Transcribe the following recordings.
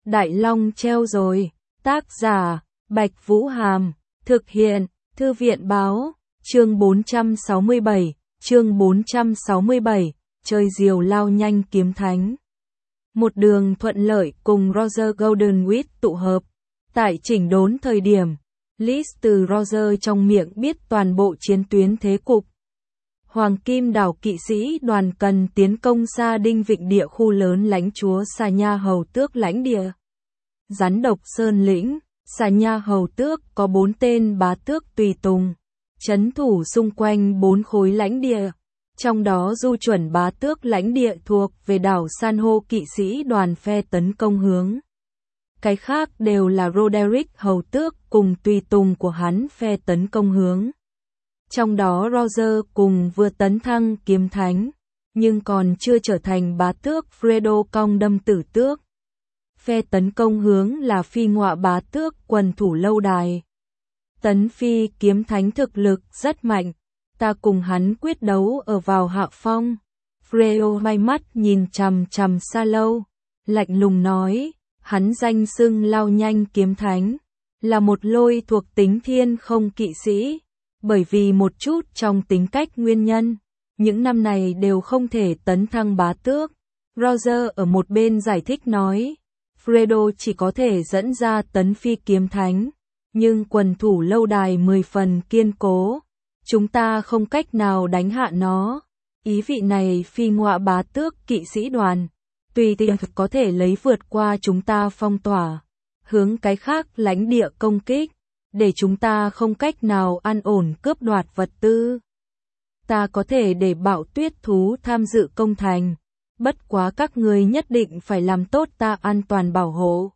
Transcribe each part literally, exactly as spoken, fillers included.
Đại Long treo rồi. Tác giả, Bạch Vũ Hàm. Thực hiện, Thư viện Báo. Chương bốn trăm sáu mươi bảy. Chương bốn trăm sáu mươi bảy. Chơi diều lao nhanh kiếm thánh. Một đường thuận lợi cùng Roger Goldenwhite tụ hợp. Tại chỉnh đốn thời điểm, Liz từ Roger trong miệng biết toàn bộ chiến tuyến thế cục. Hoàng Kim Đảo kỵ sĩ đoàn cần tiến công Sa Đinh Vịnh địa khu lớn lãnh chúa Xà Nha Hầu Tước lãnh địa. Rắn độc Sơn lĩnh, Xà Nha Hầu Tước có bốn tên bá tước tùy tùng, trấn thủ xung quanh bốn khối lãnh địa. Trong đó du chuẩn bá tước lãnh địa thuộc về đảo San hô kỵ sĩ đoàn phe tấn công hướng. Cái khác đều là Roderick Hầu Tước cùng tùy tùng của hắn phe tấn công hướng. Trong đó Roger cùng vừa tấn thăng kiếm thánh, nhưng còn chưa trở thành bá tước Fredo cong đâm tử tước. Phe tấn công hướng là phi ngọa bá tước quần thủ lâu đài. Tấn phi kiếm thánh thực lực rất mạnh, ta cùng hắn quyết đấu ở vào hạ phong. Fredo may mắt nhìn chằm chằm xa lâu, lạnh lùng nói, hắn danh xưng lao nhanh kiếm thánh, là một lôi thuộc tính thiên không kỵ sĩ. Bởi vì một chút trong tính cách nguyên nhân, những năm này đều không thể tấn thăng bá tước. Roger ở một bên giải thích nói, Fredo chỉ có thể dẫn ra tấn phi kiếm thánh, nhưng quần thủ lâu đài mười phần kiên cố, chúng ta không cách nào đánh hạ nó. Ý vị này phi ngọa bá tước kỵ sĩ đoàn, tùy tiện có thể lấy vượt qua chúng ta phong tỏa, hướng cái khác lãnh địa công kích. Để chúng ta không cách nào an ổn cướp đoạt vật tư. Ta có thể để Bạo Tuyết thú tham dự công thành, bất quá các ngươi nhất định phải làm tốt ta an toàn bảo hộ.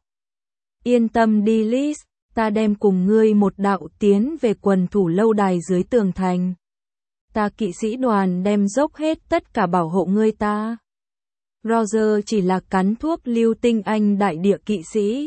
Yên tâm đi Liz, ta đem cùng ngươi một đạo tiến về quần thủ lâu đài dưới tường thành. Ta kỵ sĩ đoàn đem dốc hết tất cả bảo hộ ngươi ta. Roger chỉ là cắn thuốc lưu tinh anh đại địa kỵ sĩ.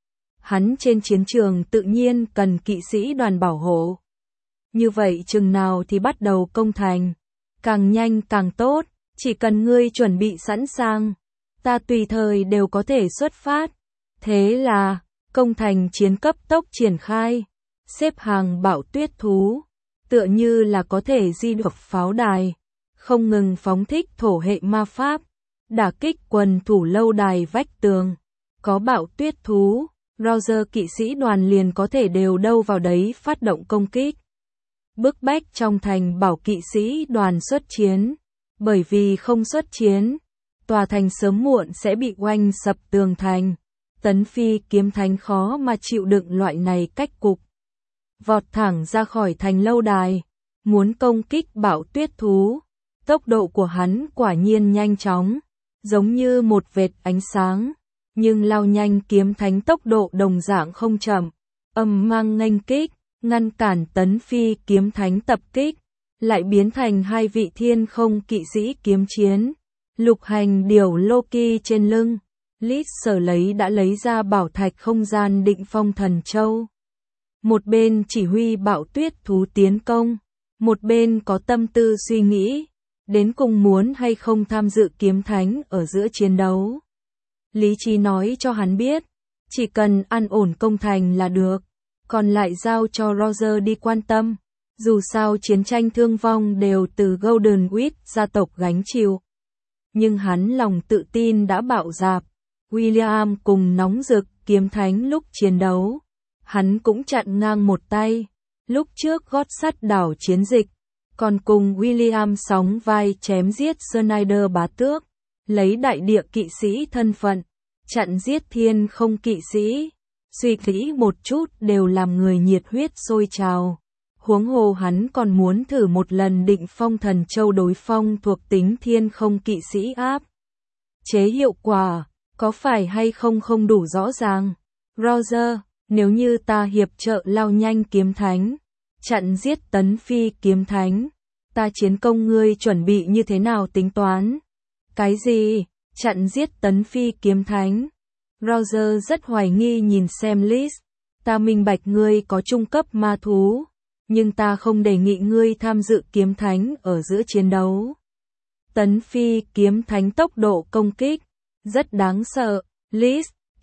Hắn trên chiến trường tự nhiên cần kỵ sĩ đoàn bảo hộ. Như vậy chừng nào thì bắt đầu công thành. Càng nhanh càng tốt, chỉ cần ngươi chuẩn bị sẵn sàng. Ta tùy thời đều có thể xuất phát. Thế là, công thành chiến cấp tốc triển khai. Xếp hàng Bạo Tuyết thú. Tựa như là có thể di động pháo đài. Không ngừng phóng thích thổ hệ ma pháp. Đả kích quần thủ lâu đài vách tường. Có Bạo Tuyết thú. Roger kỵ sĩ đoàn liền có thể đều đâu vào đấy phát động công kích. Bức bách trong thành bảo kỵ sĩ đoàn xuất chiến. Bởi vì không xuất chiến, tòa thành sớm muộn sẽ bị oanh sập tường thành. Tấn phi kiếm thánh khó mà chịu đựng loại này cách cục. Vọt thẳng ra khỏi thành lâu đài, muốn công kích Bạo Tuyết thú. Tốc độ của hắn quả nhiên nhanh chóng, giống như một vệt ánh sáng. Nhưng lao nhanh kiếm thánh tốc độ đồng dạng không chậm, âm mang nghênh kích, ngăn cản tấn phi kiếm thánh tập kích, lại biến thành hai vị thiên không kỵ sĩ kiếm chiến. Lục hành điểu Loki trên lưng, Liz sở lấy đã lấy ra bảo thạch không gian định phong thần châu. Một bên chỉ huy Bạo Tuyết thú tiến công, một bên có tâm tư suy nghĩ, đến cùng muốn hay không tham dự kiếm thánh ở giữa chiến đấu. Lý trí nói cho hắn biết, chỉ cần an ổn công thành là được, còn lại giao cho Roger đi quan tâm, dù sao chiến tranh thương vong đều từ Goldenwhite gia tộc gánh chịu. Nhưng hắn lòng tự tin đã bạo dạp, William cùng nóng rực kiếm thánh lúc chiến đấu, hắn cũng chặn ngang một tay, lúc trước gót sắt đảo chiến dịch, còn cùng William sóng vai chém giết Snyder bá tước. Lấy đại địa kỵ sĩ thân phận, chặn giết thiên không kỵ sĩ, suy nghĩ một chút đều làm người nhiệt huyết sôi trào. Huống hồ hắn còn muốn thử một lần định phong thần châu đối phong thuộc tính thiên không kỵ sĩ áp. Chế hiệu quả, có phải hay không không đủ rõ ràng. Roger, nếu như ta hiệp trợ lao nhanh kiếm thánh, chặn giết tấn phi kiếm thánh, ta chiến công ngươi chuẩn bị như thế nào tính toán? Cái gì? Chặn giết tấn phi kiếm thánh? Roger rất hoài nghi nhìn xem Liz. Ta minh bạch ngươi có trung cấp ma thú, nhưng ta không đề nghị ngươi tham dự kiếm thánh ở giữa chiến đấu. Tấn phi kiếm thánh tốc độ công kích rất đáng sợ. Liz,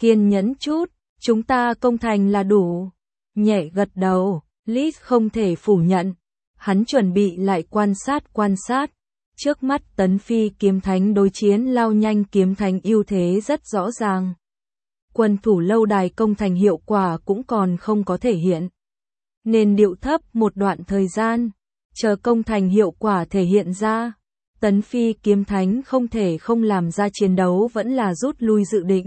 Kiên nhẫn chút, chúng ta công thành là đủ. Nhẹ gật đầu, Liz không thể phủ nhận. Hắn chuẩn bị lại quan sát quan sát. Trước mắt Tấn Phi kiếm thánh đối chiến lao nhanh kiếm thánh ưu thế rất rõ ràng. Quân thủ lâu đài công thành hiệu quả cũng còn không có thể hiện. Nên điệu thấp một đoạn thời gian, chờ công thành hiệu quả thể hiện ra. Tấn Phi kiếm thánh không thể không làm ra chiến đấu vẫn là rút lui dự định.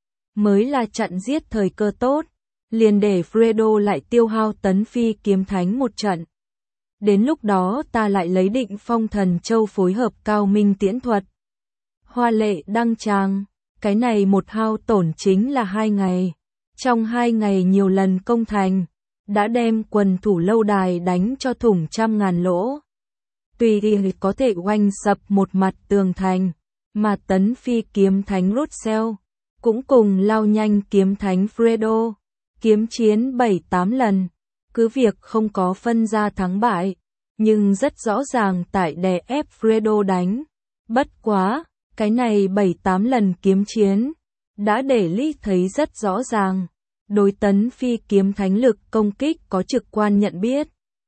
Mới là chặn giết thời cơ tốt, liền để Fredo lại tiêu hao Tấn Phi kiếm thánh một trận. Đến lúc đó ta lại lấy Định Phong Thần Châu phối hợp cao minh tiễn thuật. Hoa lệ đăng tràng, cái này một hao tổn chính là hai ngày. Trong hai ngày nhiều lần công thành, đã đem quần thủ lâu đài đánh cho thủng trăm ngàn lỗ. Tùy thì có thể oanh sập một mặt tường thành, mà Tấn Phi kiếm thánh Russell cũng cùng lao nhanh kiếm thánh Fredo, kiếm chiến bảy tám lần, cứ việc không có phân ra thắng bại, nhưng rất rõ ràng tại đè ép Fredo đánh. Bất quá, cái này bảy tám lần kiếm chiến, đã để Lý thấy rất rõ ràng, đối Tấn Phi kiếm thánh lực công kích có trực quan nhận biết.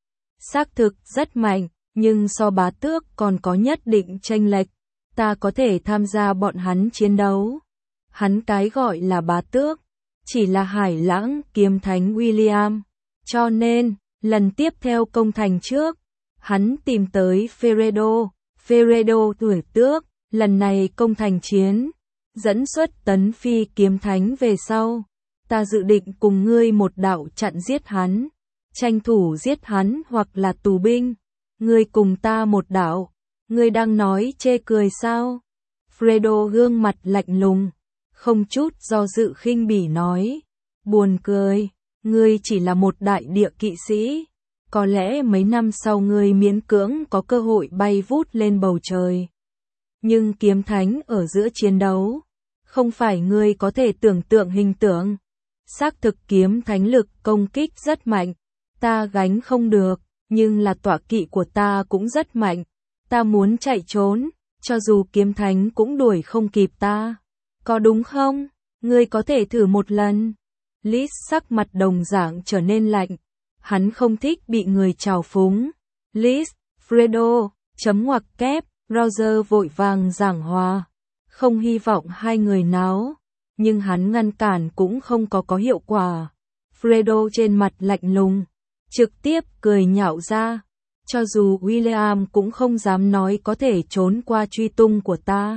Xác thực rất mạnh, nhưng so bá tước còn có nhất định chênh lệch, ta có thể tham gia bọn hắn chiến đấu. Hắn cái gọi là bá tước, chỉ là Hải Lãng kiếm thánh William, cho nên, lần tiếp theo công thành trước, hắn tìm tới Fredo, Fredo tuổi tước, lần này công thành chiến, dẫn xuất Tấn Phi kiếm thánh về sau, ta dự định cùng ngươi một đạo chặn giết hắn, tranh thủ giết hắn hoặc là tù binh, ngươi cùng ta một đạo, ngươi đang nói chê cười sao? Fredo gương mặt lạnh lùng, không chút do dự khinh bỉ nói, buồn cười, ngươi chỉ là một đại địa kỵ sĩ, có lẽ mấy năm sau ngươi miễn cưỡng có cơ hội bay vút lên bầu trời. Nhưng kiếm thánh ở giữa chiến đấu, không phải ngươi có thể tưởng tượng hình tượng. Xác thực kiếm thánh lực công kích rất mạnh, ta gánh không được, nhưng là tọa kỵ của ta cũng rất mạnh. Ta muốn chạy trốn, cho dù kiếm thánh cũng đuổi không kịp ta. Có đúng không? Ngươi có thể thử một lần. Liz sắc mặt đồng dạng trở nên lạnh. Hắn không thích bị người trào phúng. Liz, Fredo, chấm ngoặc kép, Roger vội vàng giảng hòa. Không hy vọng hai người náo, nhưng hắn ngăn cản cũng không có có hiệu quả. Fredo trên mặt lạnh lùng, trực tiếp cười nhạo ra. Cho dù William cũng không dám nói có thể trốn qua truy tung của ta.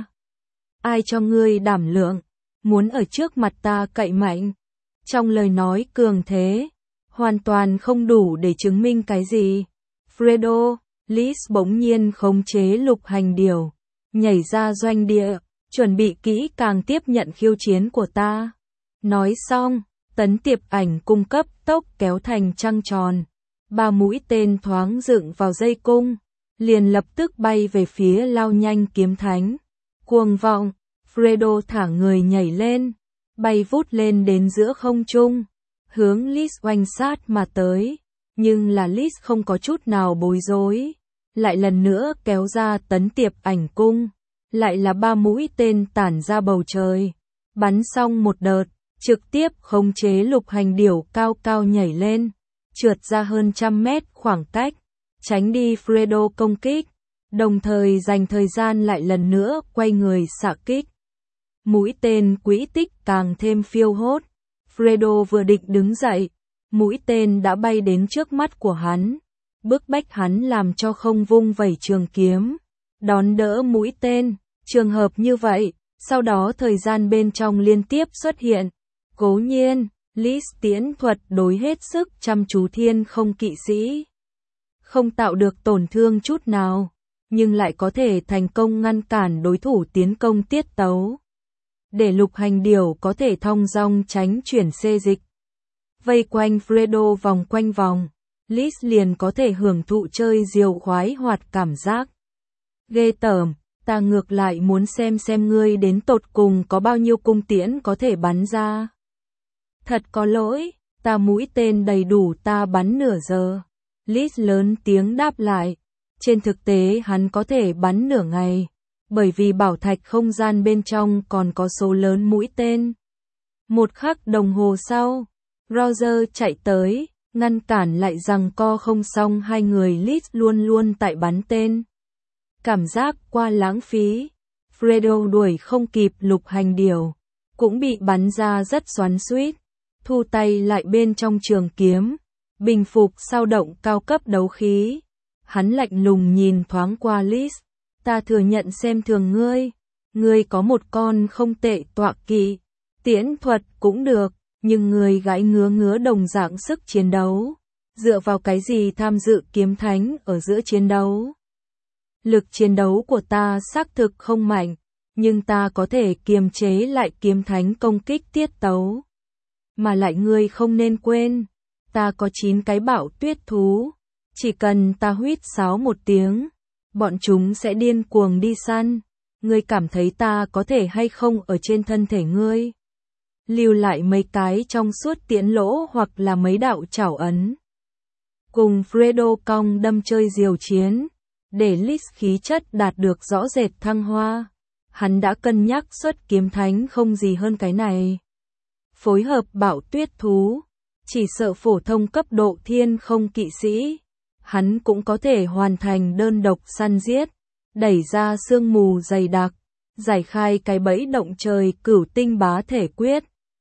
Ai cho ngươi đảm lượng, muốn ở trước mặt ta cậy mạnh. Trong lời nói cường thế, hoàn toàn không đủ để chứng minh cái gì. Fredo, Liz bỗng nhiên khống chế lục hành điều, nhảy ra doanh địa, chuẩn bị kỹ càng tiếp nhận khiêu chiến của ta. Nói xong, tấn tiệp ảnh cung cấp tốc kéo thành trăng tròn. Ba mũi tên thoáng dựng vào dây cung, liền lập tức bay về phía lao nhanh kiếm thánh. Cuồng vọng, Fredo thả người nhảy lên, bay vút lên đến giữa không trung, hướng Liz oanh sát mà tới. Nhưng là Liz không có chút nào bối rối, lại lần nữa kéo ra tấn tiệp ảnh cung, lại là ba mũi tên tản ra bầu trời, bắn xong một đợt, trực tiếp khống chế lục hành điểu cao cao nhảy lên, trượt ra hơn trăm mét khoảng cách, tránh đi Fredo công kích, đồng thời dành thời gian lại lần nữa quay người xạ kích. Mũi tên quỹ tích càng thêm phiêu hốt, Fredo vừa định đứng dậy, mũi tên đã bay đến trước mắt của hắn, bức bách hắn làm cho không vung vẩy trường kiếm, đón đỡ mũi tên. Trường hợp như vậy, sau đó thời gian bên trong liên tiếp xuất hiện. Cố nhiên, Liz tiễn thuật đối hết sức chăm chú thiên không kỵ sĩ, không tạo được tổn thương chút nào, nhưng lại có thể thành công ngăn cản đối thủ tiến công tiết tấu, để lục hành điểu có thể thong dong tránh chuyển xê dịch. Vây quanh Fredo vòng quanh vòng, Liz liền có thể hưởng thụ chơi diều khoái hoạt cảm giác. Ghê tởm, ta ngược lại muốn xem xem ngươi đến tột cùng có bao nhiêu cung tiễn có thể bắn ra. Thật có lỗi, ta mũi tên đầy đủ ta bắn nửa giờ. Liz lớn tiếng đáp lại. Trên thực tế hắn có thể bắn nửa ngày, bởi vì bảo thạch không gian bên trong còn có số lớn mũi tên. Một khắc đồng hồ sau, Roger chạy tới, ngăn cản lại rằng co không xong hai người Liz luôn luôn tại bắn tên. Cảm giác qua lãng phí, Fredo đuổi không kịp Lục Hành Điểu, cũng bị bắn ra rất xoắn xuýt, thu tay lại bên trong trường kiếm, bình phục sao động cao cấp đấu khí. Hắn lạnh lùng nhìn thoáng qua Liz, ta thừa nhận xem thường ngươi, ngươi có một con không tệ tọa kỵ, tiễn thuật cũng được, nhưng ngươi gãi ngứa ngứa đồng dạng sức chiến đấu, dựa vào cái gì tham dự kiếm thánh ở giữa chiến đấu? Lực chiến đấu của ta xác thực không mạnh, nhưng ta có thể kiềm chế lại kiếm thánh công kích tiết tấu. Mà lại ngươi không nên quên, ta có chín cái bạo tuyết thú, chỉ cần ta huýt sáo một tiếng, bọn chúng sẽ điên cuồng đi săn. Ngươi cảm thấy ta có thể hay không ở trên thân thể ngươi lưu lại mấy cái trong suốt tiễn lỗ hoặc là mấy đạo chảo ấn. Cùng Fredo cong đâm chơi diều chiến, để Liz khí chất đạt được rõ rệt thăng hoa. Hắn đã cân nhắc xuất kiếm thánh không gì hơn cái này. Phối hợp bạo tuyết thú, chỉ sợ phổ thông cấp độ thiên không kỵ sĩ, hắn cũng có thể hoàn thành đơn độc săn giết, đẩy ra sương mù dày đặc, giải khai cái bẫy động trời cửu tinh bá thể quyết.